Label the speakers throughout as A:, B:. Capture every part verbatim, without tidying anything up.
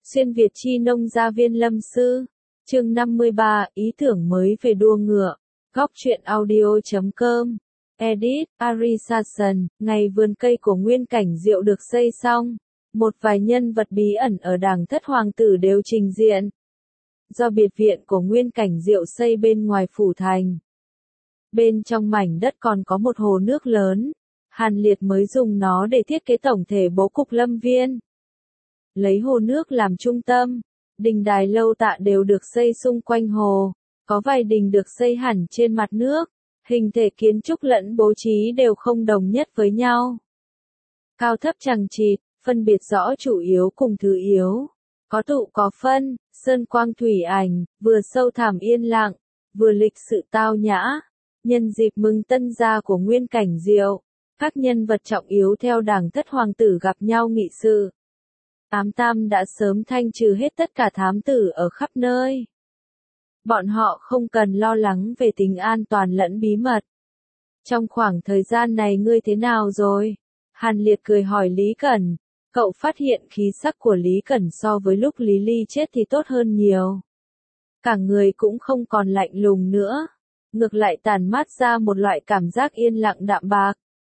A: Xuyên Việt chi nông gia viên lâm sư. Chương năm mươi ba, ý tưởng mới về đua ngựa. Góc truyện audio chấm com. Edit, Arisason, ngày vườn cây của Nguyên Cảnh Diệu được xây xong. Một vài nhân vật bí ẩn ở đàng thất hoàng tử đều trình diện. Do biệt viện của Nguyên Cảnh Diệu xây bên ngoài phủ thành. Bên trong mảnh đất còn có một hồ nước lớn. Hàn Liệt mới dùng nó để thiết kế tổng thể bố cục lâm viên. Lấy hồ nước làm trung tâm, đình đài lâu tạ đều được xây xung quanh hồ, có vài đình được xây hẳn trên mặt nước, hình thể kiến trúc lẫn bố trí đều không đồng nhất với nhau. Cao thấp chằng chịt, phân biệt rõ chủ yếu cùng thứ yếu, có tụ có phân, sơn quang thủy ảnh, vừa sâu thẳm yên lặng, vừa lịch sự tao nhã. Nhân dịp mừng tân gia của Nguyên Cảnh Diệu, các nhân vật trọng yếu theo đảng thất hoàng tử gặp nhau nghị sự. Ám Tam đã sớm thanh trừ hết tất cả thám tử ở khắp nơi. Bọn họ không cần lo lắng về tính an toàn lẫn bí mật. Trong khoảng thời gian này ngươi thế nào rồi? Hàn Liệt cười hỏi Lý Cẩn. Cậu phát hiện khí sắc của Lý Cẩn so với lúc Lý Ly chết thì tốt hơn nhiều. Cả người cũng không còn lạnh lùng nữa. Ngược lại tàn mát ra một loại cảm giác yên lặng đạm bạc.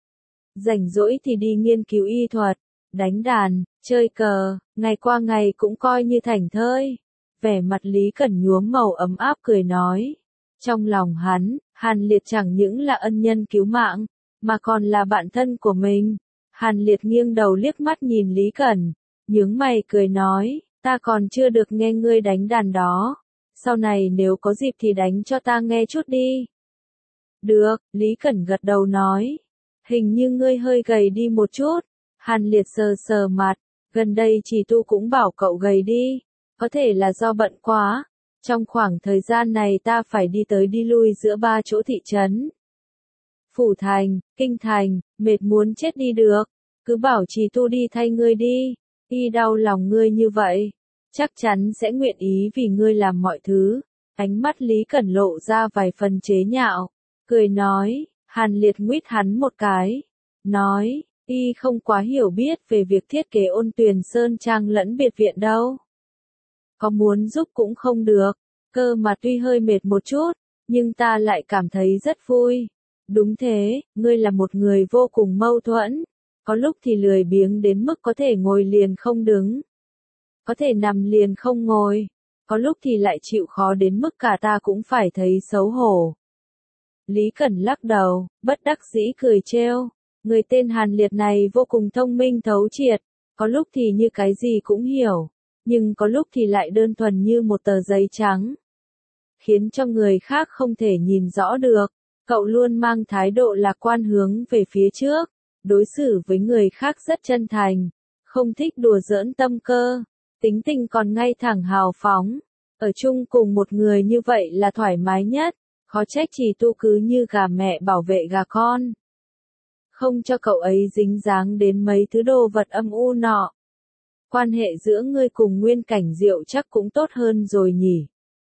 A: Rảnh rỗi thì đi nghiên cứu y thuật, đánh đàn, chơi cờ, ngày qua ngày cũng coi như thảnh thơi. Vẻ mặt Lý Cẩn nhuốm màu ấm áp cười nói. Trong lòng hắn, Hàn Liệt chẳng những là ân nhân cứu mạng, mà còn là bạn thân của mình. Hàn Liệt nghiêng đầu liếc mắt nhìn Lý Cẩn, nhướng mày cười nói, ta còn chưa được nghe ngươi đánh đàn đó. Sau này nếu có dịp thì đánh cho ta nghe chút đi. Được, Lý Cẩn gật đầu nói. Hình như ngươi hơi gầy đi một chút. Hàn Liệt sờ sờ mặt, gần đây Trì Tu cũng bảo cậu gầy đi, có thể là do bận quá. Trong khoảng thời gian này ta phải đi tới đi lui giữa ba chỗ thị trấn. Phủ thành, kinh thành, mệt muốn chết đi được, cứ bảo Trì Tu đi thay ngươi đi, y đau lòng ngươi như vậy, chắc chắn sẽ nguyện ý vì ngươi làm mọi thứ. Ánh mắt Lý Cẩn lộ ra vài phần chế nhạo, cười nói, Hàn Liệt nguýt hắn một cái, nói, y không quá hiểu biết về việc thiết kế Ôn Tuyền Sơn Trang lẫn biệt viện đâu. Có muốn giúp cũng không được, cơ mà tuy hơi mệt một chút, nhưng ta lại cảm thấy rất vui. Đúng thế, ngươi là một người vô cùng mâu thuẫn, có lúc thì lười biếng đến mức có thể ngồi liền không đứng, có thể nằm liền không ngồi, có lúc thì lại chịu khó đến mức cả ta cũng phải thấy xấu hổ. Lý Cẩn lắc đầu, bất đắc dĩ cười trêu. Người tên Hàn Liệt này vô cùng thông minh thấu triệt, có lúc thì như cái gì cũng hiểu, nhưng có lúc thì lại đơn thuần như một tờ giấy trắng, khiến cho người khác không thể nhìn rõ được. Cậu luôn mang thái độ lạc quan hướng về phía trước, đối xử với người khác rất chân thành, không thích đùa giỡn tâm cơ, tính tình còn ngay thẳng hào phóng. Ở chung cùng một người như vậy là thoải mái nhất, khó trách Trì Tu cứ như gà mẹ bảo vệ gà con. Không cho cậu ấy dính dáng đến mấy thứ đồ vật âm u nọ. Quan hệ giữa ngươi cùng Nguyên Cảnh Diệu chắc cũng tốt hơn rồi nhỉ.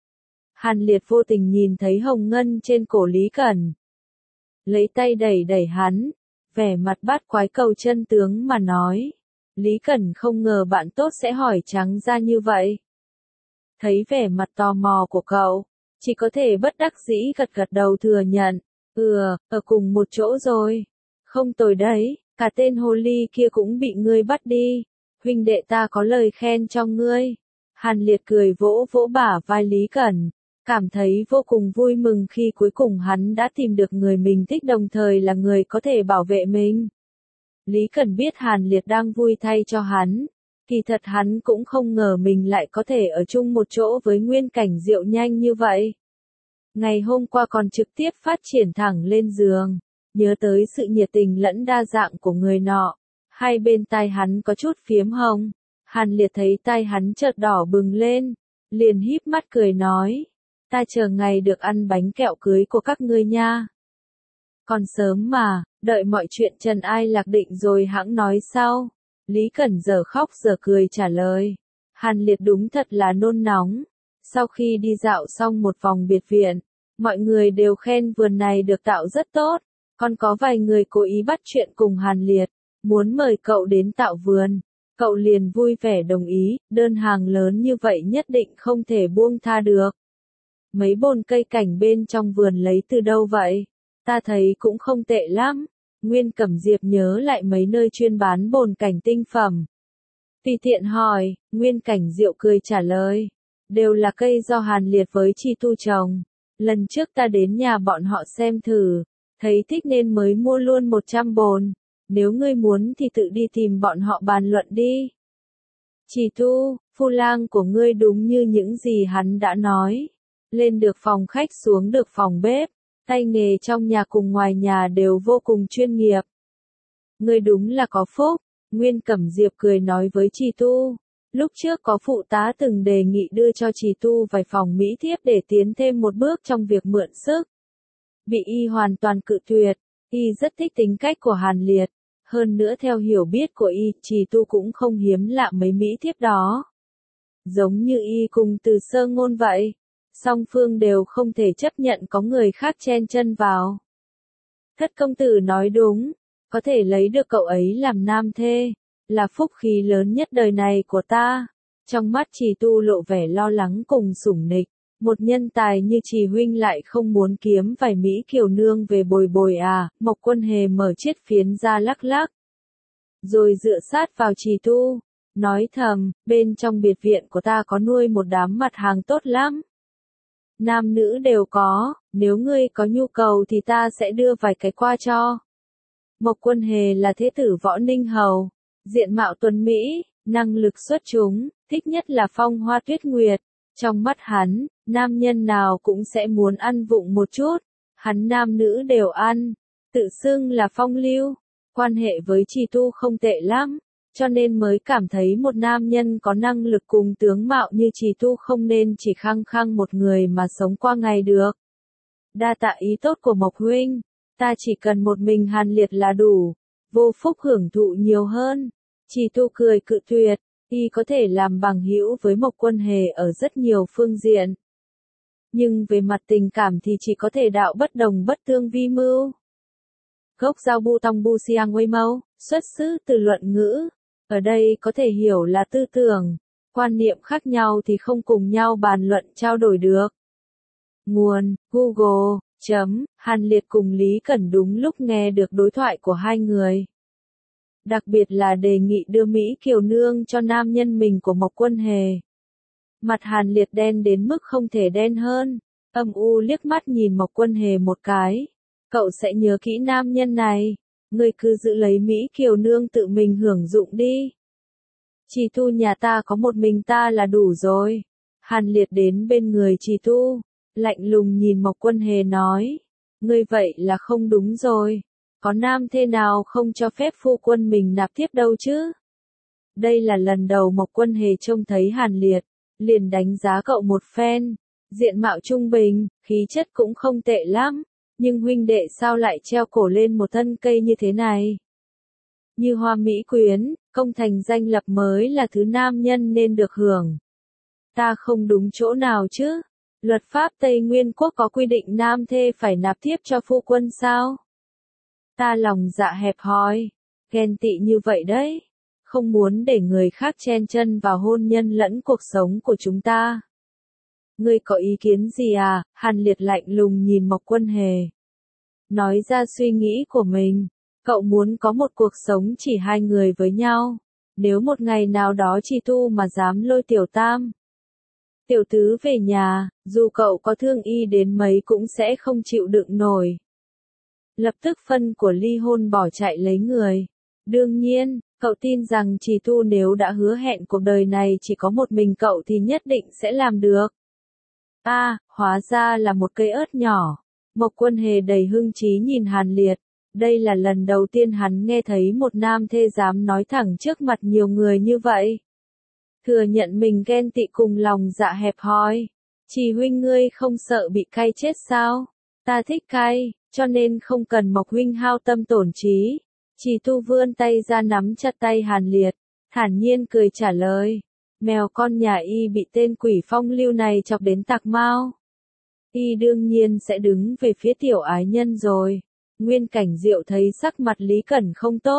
A: Hàn Liệt vô tình nhìn thấy hồng ngân trên cổ Lý Cẩn. Lấy tay đẩy đẩy hắn, vẻ mặt bát quái cầu chân tướng mà nói. Lý Cẩn không ngờ bạn tốt sẽ hỏi trắng ra như vậy. Thấy vẻ mặt tò mò của cậu, chỉ có thể bất đắc dĩ gật gật đầu thừa nhận. Ừ, ở cùng một chỗ rồi. Không tồi đấy, cả tên hồ ly kia cũng bị ngươi bắt đi. Huynh đệ ta có lời khen cho ngươi. Hàn Liệt cười vỗ vỗ bả vai Lý Cẩn, cảm thấy vô cùng vui mừng khi cuối cùng hắn đã tìm được người mình thích đồng thời là người có thể bảo vệ mình. Lý Cẩn biết Hàn Liệt đang vui thay cho hắn, kỳ thật hắn cũng không ngờ mình lại có thể ở chung một chỗ với Nguyên Cảnh Diệu nhanh như vậy. Ngày hôm qua còn trực tiếp phát triển thẳng lên giường. Nhớ tới sự nhiệt tình lẫn đa dạng của người nọ, hai bên tai hắn có chút phiếm hồng. Hàn Liệt thấy tai hắn chợt đỏ bừng lên, liền híp mắt cười nói, ta chờ ngày được ăn bánh kẹo cưới của các ngươi nha. Còn sớm mà, đợi mọi chuyện trần ai lạc định rồi hẵng nói sau. Lý Cẩn giờ khóc giờ cười trả lời. Hàn Liệt đúng thật là nôn nóng. Sau khi đi dạo xong một vòng biệt viện, mọi người đều khen vườn này được tạo rất tốt. Còn có vài người cố ý bắt chuyện cùng Hàn Liệt, muốn mời cậu đến tạo vườn. Cậu liền vui vẻ đồng ý, đơn hàng lớn như vậy nhất định không thể buông tha được. Mấy bồn cây cảnh bên trong vườn lấy từ đâu vậy? Ta thấy cũng không tệ lắm. Nguyên Cẩm Diệp nhớ lại mấy nơi chuyên bán bồn cảnh tinh phẩm. Tùy tiện hỏi, Nguyên Cảnh Diệu cười trả lời. Đều là cây do Hàn Liệt với Chi Tu trồng. Lần trước ta đến nhà bọn họ xem thử, thấy thích nên mới mua luôn một trăm bồn. Nếu ngươi muốn thì tự đi tìm bọn họ bàn luận đi. Chi Tu, phu lang của ngươi đúng như những gì hắn đã nói. Lên được phòng khách xuống được phòng bếp, tay nghề trong nhà cùng ngoài nhà đều vô cùng chuyên nghiệp. Ngươi đúng là có phúc, Nguyên Cẩm Diệp cười nói với Chi Tu. Lúc trước có phụ tá từng đề nghị đưa cho Chi Tu vài phòng mỹ thiếp để tiến thêm một bước trong việc mượn sức. Bị y hoàn toàn cự tuyệt, y rất thích tính cách của Hàn Liệt. Hơn nữa theo hiểu biết của y, Chi Tu cũng không hiếm lạ mấy mỹ thiếp đó. Giống như y cùng Từ Sơ Ngôn vậy. Song phương đều không thể chấp nhận có người khác chen chân vào. Thất công tử nói đúng, có thể lấy được cậu ấy làm nam thê, là phúc khí lớn nhất đời này của ta. Trong mắt Trì Tu lộ vẻ lo lắng cùng sủng nịch, một nhân tài như Trì huynh lại không muốn kiếm vài mỹ kiều nương về bồi bồi à? Mộc Quân Hề mở chiếc phiến ra lắc lắc, rồi dựa sát vào Trì Tu, nói thầm, bên trong biệt viện của ta có nuôi một đám mặt hàng tốt lắm. Nam nữ đều có, nếu ngươi có nhu cầu thì ta sẽ đưa vài cái qua cho. Mộc Quân Hề là thế tử Võ Ninh Hầu, diện mạo tuấn mỹ, năng lực xuất chúng, thích nhất là phong hoa tuyết nguyệt. Trong mắt hắn, nam nhân nào cũng sẽ muốn ăn vụng một chút, hắn nam nữ đều ăn, tự xưng là phong lưu, quan hệ với Trì Tu không tệ lắm. Cho nên mới cảm thấy một nam nhân có năng lực cùng tướng mạo như Trì Tu không nên chỉ khăng khăng một người mà sống qua ngày được. Đa tạ ý tốt của Mộc huynh, ta chỉ cần một mình Hàn Liệt là đủ, vô phúc hưởng thụ nhiều hơn. Trì Tu cười cự tuyệt, y có thể làm bằng hữu với Mộc Quân Hề ở rất nhiều phương diện. Nhưng về mặt tình cảm thì chỉ có thể đạo bất đồng bất tương vi mưu. Gốc giao bu tong bu siang quay mâu, xuất xứ từ luận ngữ. Ở đây có thể hiểu là tư tưởng, quan niệm khác nhau thì không cùng nhau bàn luận trao đổi được. Nguồn, Google, chấm, Hàn Liệt cùng Lý Cẩn đúng lúc nghe được đối thoại của hai người. Đặc biệt là đề nghị đưa Mỹ Kiều Nương cho nam nhân mình của Mộc Quân Hề. Mặt Hàn Liệt đen đến mức không thể đen hơn, âm u liếc mắt nhìn Mộc Quân Hề một cái. Cậu sẽ nhớ kỹ nam nhân này. Ngươi cứ giữ lấy Mỹ Kiều Nương tự mình hưởng dụng đi. Trì Tu nhà ta có một mình ta là đủ rồi. Hàn Liệt đến bên người Trì Tu, lạnh lùng nhìn Mộc Quân Hề nói. Ngươi vậy là không đúng rồi. Có nam thê nào không cho phép phu quân mình nạp tiếp đâu chứ? Đây là lần đầu Mộc Quân Hề trông thấy Hàn Liệt, liền đánh giá cậu một phen. Diện mạo trung bình, khí chất cũng không tệ lắm. Nhưng huynh đệ sao lại treo cổ lên một thân cây như thế này? Như hoa mỹ quyến, công thành danh lập mới là thứ nam nhân nên được hưởng. Ta không đúng chỗ nào chứ? Luật pháp Tây Nguyên Quốc có quy định nam thê phải nạp thiếp cho phu quân sao? Ta lòng dạ hẹp hòi, ghen tị như vậy đấy. Không muốn để người khác chen chân vào hôn nhân lẫn cuộc sống của chúng ta. Ngươi có ý kiến gì à? Hàn Liệt lạnh lùng nhìn Mộc Quân Hề. Nói ra suy nghĩ của mình. Cậu muốn có một cuộc sống chỉ hai người với nhau. Nếu một ngày nào đó Trì Tu mà dám lôi tiểu tam, tiểu tứ về nhà, dù cậu có thương y đến mấy cũng sẽ không chịu đựng nổi. Lập tức phân của ly hôn bỏ chạy lấy người. Đương nhiên, cậu tin rằng Trì Tu nếu đã hứa hẹn cuộc đời này chỉ có một mình cậu thì nhất định sẽ làm được. A, à, hóa ra là một cây ớt nhỏ. Mộc Quân Hề đầy hưng trí nhìn Hàn Liệt. Đây là lần đầu tiên hắn nghe thấy một nam thê dám nói thẳng trước mặt nhiều người như vậy. Thừa nhận mình ghen tị cùng lòng dạ hẹp hòi. Trì huynh ngươi không sợ bị cay chết sao? Ta thích cay, cho nên không cần Mộc huynh hao tâm tổn trí. Trì Tu vươn tay ra nắm chặt tay Hàn Liệt, thản nhiên cười trả lời. Mèo con nhà y bị tên quỷ phong lưu này chọc đến tạc mau. Y đương nhiên sẽ đứng về phía tiểu ái nhân rồi. Nguyên Cảnh Diệu thấy sắc mặt Lý Cẩn không tốt,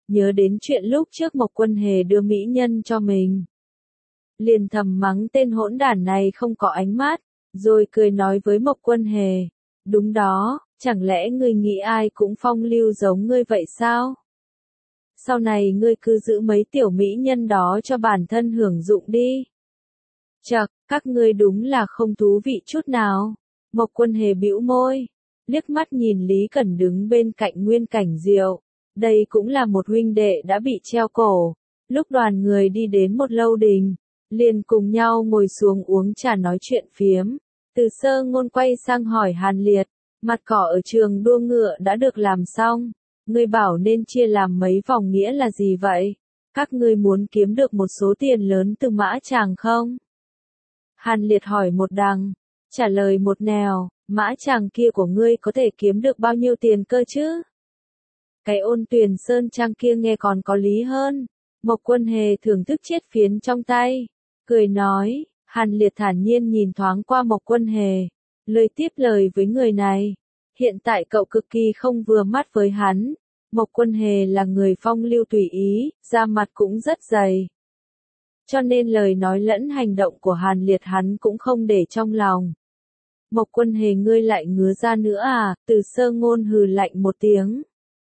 A: nhớ đến chuyện lúc trước Mộc Quân Hề đưa mỹ nhân cho mình. Liền thầm mắng tên hỗn đản này không có ánh mắt, rồi cười nói với Mộc Quân Hề, đúng đó, chẳng lẽ ngươi nghĩ ai cũng phong lưu giống ngươi vậy sao? Sau này ngươi cứ giữ mấy tiểu mỹ nhân đó cho bản thân hưởng dụng đi. Chậc, các ngươi đúng là không thú vị chút nào. Mộc Quân Hề bĩu môi, liếc mắt nhìn Lý Cẩn đứng bên cạnh Nguyên Cảnh Diệu. Đây cũng là một huynh đệ đã bị treo cổ. Lúc đoàn người đi đến một lâu đình, liền cùng nhau ngồi xuống uống trà nói chuyện phiếm. Từ Sơ Ngôn quay sang hỏi Hàn Liệt, mặt cỏ ở trường đua ngựa đã được làm xong. Ngươi bảo nên chia làm mấy vòng nghĩa là gì vậy? Các ngươi muốn kiếm được một số tiền lớn từ mã chàng không? Hàn Liệt hỏi một đằng, trả lời một nẻo, mã chàng kia của ngươi có thể kiếm được bao nhiêu tiền cơ chứ? Cái Ôn Tuyền Sơn Trang kia nghe còn có lý hơn. Mộc Quân Hề thưởng thức chiếc phiến trong tay, cười nói. Hàn Liệt thản nhiên nhìn thoáng qua Mộc Quân Hề, lời tiếp lời với người này. Hiện tại cậu cực kỳ không vừa mắt với hắn. Mộc Quân Hề là người phong lưu tùy ý, da mặt cũng rất dày. Cho nên lời nói lẫn hành động của Hàn Liệt hắn cũng không để trong lòng. Mộc Quân Hề ngươi lại ngứa ra nữa à? Từ Sơ Ngôn hừ lạnh một tiếng.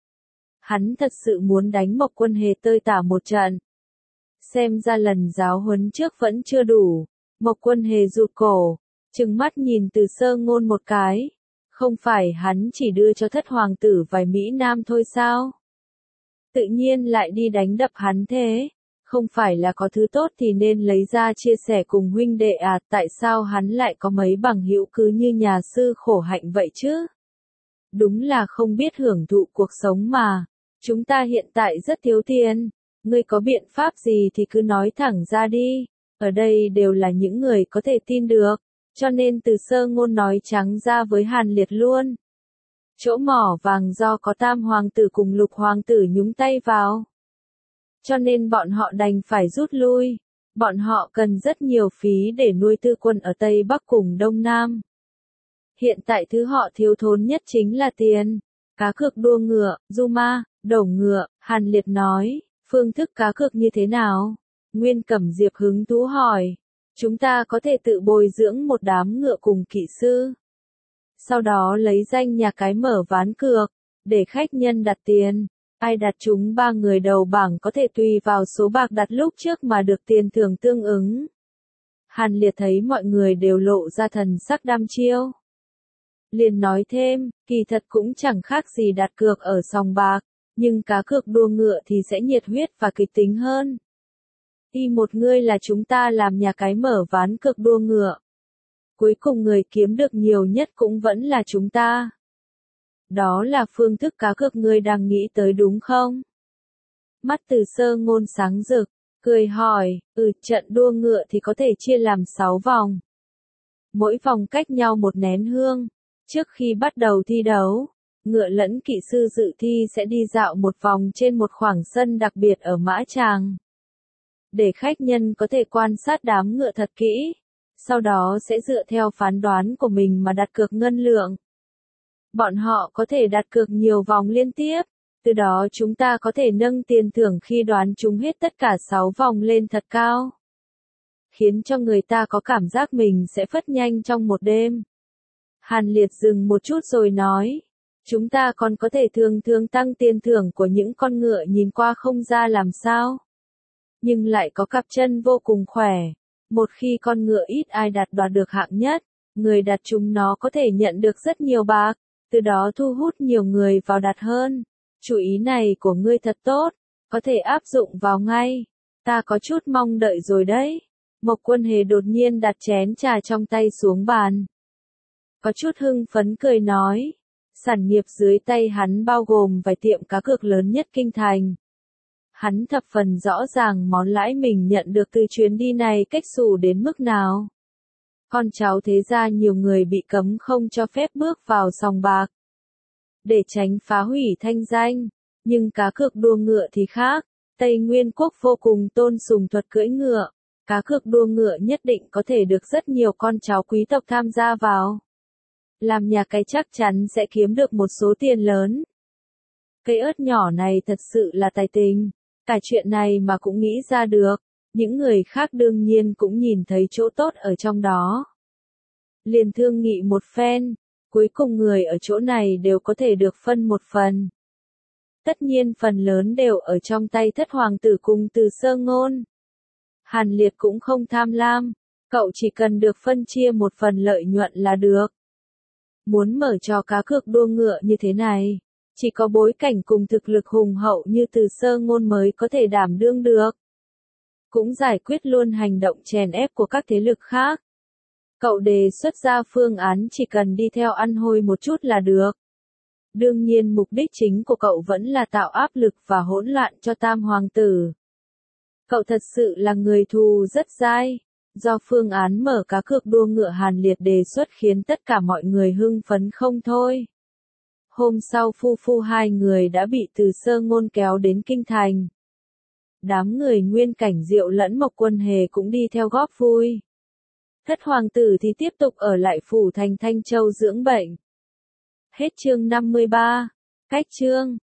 A: Hắn thật sự muốn đánh Mộc Quân Hề tơi tả một trận. Xem ra lần giáo huấn trước vẫn chưa đủ. Mộc Quân Hề rụt cổ, trừng mắt nhìn Từ Sơ Ngôn một cái. Không phải hắn chỉ đưa cho thất hoàng tử vài Mỹ Nam thôi sao? Tự nhiên lại đi đánh đập hắn thế. Không phải là có thứ tốt thì nên lấy ra chia sẻ cùng huynh đệ à? Tại sao hắn lại có mấy bằng hữu cứ như nhà sư khổ hạnh vậy chứ? Đúng là không biết hưởng thụ cuộc sống mà. Chúng ta hiện tại rất thiếu tiền. Ngươi có biện pháp gì thì cứ nói thẳng ra đi. Ở đây đều là những người có thể tin được. Cho nên Từ Sơ Ngôn nói trắng ra với Hàn Liệt luôn. Chỗ mỏ vàng do có Tam Hoàng tử cùng Lục Hoàng tử nhúng tay vào. Cho nên bọn họ đành phải rút lui. Bọn họ cần rất nhiều phí để nuôi tư quân ở Tây Bắc cùng Đông Nam. Hiện tại thứ họ thiếu thốn nhất chính là tiền. Cá cược đua ngựa, du ma, đổ ngựa, Hàn Liệt nói. Phương thức cá cược như thế nào? Nguyên Cẩm Diệp hứng thú hỏi. Chúng ta có thể tự bồi dưỡng một đám ngựa cùng kỵ sư. Sau đó lấy danh nhà cái mở ván cược, để khách nhân đặt tiền. Ai đặt chúng ba người đầu bảng có thể tùy vào số bạc đặt lúc trước mà được tiền thưởng tương ứng. Hàn Liệt thấy mọi người đều lộ ra thần sắc đăm chiêu. Liền nói thêm, kỳ thật cũng chẳng khác gì đặt cược ở sòng bạc, nhưng cá cược đua ngựa thì sẽ nhiệt huyết và kịch tính hơn. Y một ngươi là chúng ta làm nhà cái mở ván cược đua ngựa. Cuối cùng người kiếm được nhiều nhất cũng vẫn là chúng ta. Đó là phương thức cá cược ngươi đang nghĩ tới đúng không? Mắt Từ Sơ Ngôn sáng rực, cười hỏi, ừ trận đua ngựa thì có thể chia làm sáu vòng. Mỗi vòng cách nhau một nén hương. Trước khi bắt đầu thi đấu, ngựa lẫn kỵ sư dự thi sẽ đi dạo một vòng trên một khoảng sân đặc biệt ở Mã Tràng. Để khách nhân có thể quan sát đám ngựa thật kỹ. Sau đó sẽ dựa theo phán đoán của mình mà đặt cược ngân lượng. Bọn họ có thể đặt cược nhiều vòng liên tiếp. Từ đó chúng ta có thể nâng tiền thưởng khi đoán chúng hết tất cả sáu vòng lên thật cao. Khiến cho người ta có cảm giác mình sẽ phất nhanh trong một đêm. Hàn Liệt dừng một chút rồi nói. Chúng ta còn có thể thường thường tăng tiền thưởng của những con ngựa nhìn qua không ra làm sao. Nhưng lại có cặp chân vô cùng khỏe. Một khi con ngựa ít ai đặt đoạt được hạng nhất, người đặt chúng nó có thể nhận được rất nhiều bạc, từ đó thu hút nhiều người vào đặt hơn. Chủ ý này của ngươi thật tốt, có thể áp dụng vào ngay. Ta có chút mong đợi rồi đấy. Mộc Quân Hề đột nhiên đặt chén trà trong tay xuống bàn. Có chút hưng phấn cười nói. Sản nghiệp dưới tay hắn bao gồm vài tiệm cá cược lớn nhất kinh thành. Hắn thập phần rõ ràng món lãi mình nhận được từ chuyến đi này cách xù đến mức nào. Con cháu thế gia nhiều người bị cấm không cho phép bước vào sòng bạc. Để tránh phá hủy thanh danh. Nhưng cá cược đua ngựa thì khác. Tây Nguyên quốc vô cùng tôn sùng thuật cưỡi ngựa. Cá cược đua ngựa nhất định có thể được rất nhiều con cháu quý tộc tham gia vào. Làm nhà cái chắc chắn sẽ kiếm được một số tiền lớn. Cây ớt nhỏ này thật sự là tài tình, cả chuyện này mà cũng nghĩ ra được, những người khác đương nhiên cũng nhìn thấy chỗ tốt ở trong đó. Liền thương nghị một phen, cuối cùng người ở chỗ này đều có thể được phân một phần. Tất nhiên phần lớn đều ở trong tay thất hoàng tử cùng Từ Sơ Ngôn. Hàn Liệt cũng không tham lam, cậu chỉ cần được phân chia một phần lợi nhuận là được. Muốn mở trò cá cược đua ngựa như thế này, chỉ có bối cảnh cùng thực lực hùng hậu như Từ Sơ Ngôn mới có thể đảm đương được. Cũng giải quyết luôn hành động chèn ép của các thế lực khác. Cậu đề xuất ra phương án chỉ cần đi theo ăn hôi một chút là được. Đương nhiên mục đích chính của cậu vẫn là tạo áp lực và hỗn loạn cho Tam Hoàng tử. Cậu thật sự là người thù rất dai. Do phương án mở cá cược đua ngựa Hàn Liệt đề xuất khiến tất cả mọi người hưng phấn không thôi. Hôm sau phu phu hai người đã bị Từ Sơ Ngôn kéo đến kinh thành. Đám người Nguyên Cảnh Diệu lẫn Mộc Quân Hề cũng đi theo góp vui. Thất hoàng tử thì tiếp tục ở lại phủ thành Thanh Châu dưỡng bệnh. Hết chương năm mươi ba. Cách chương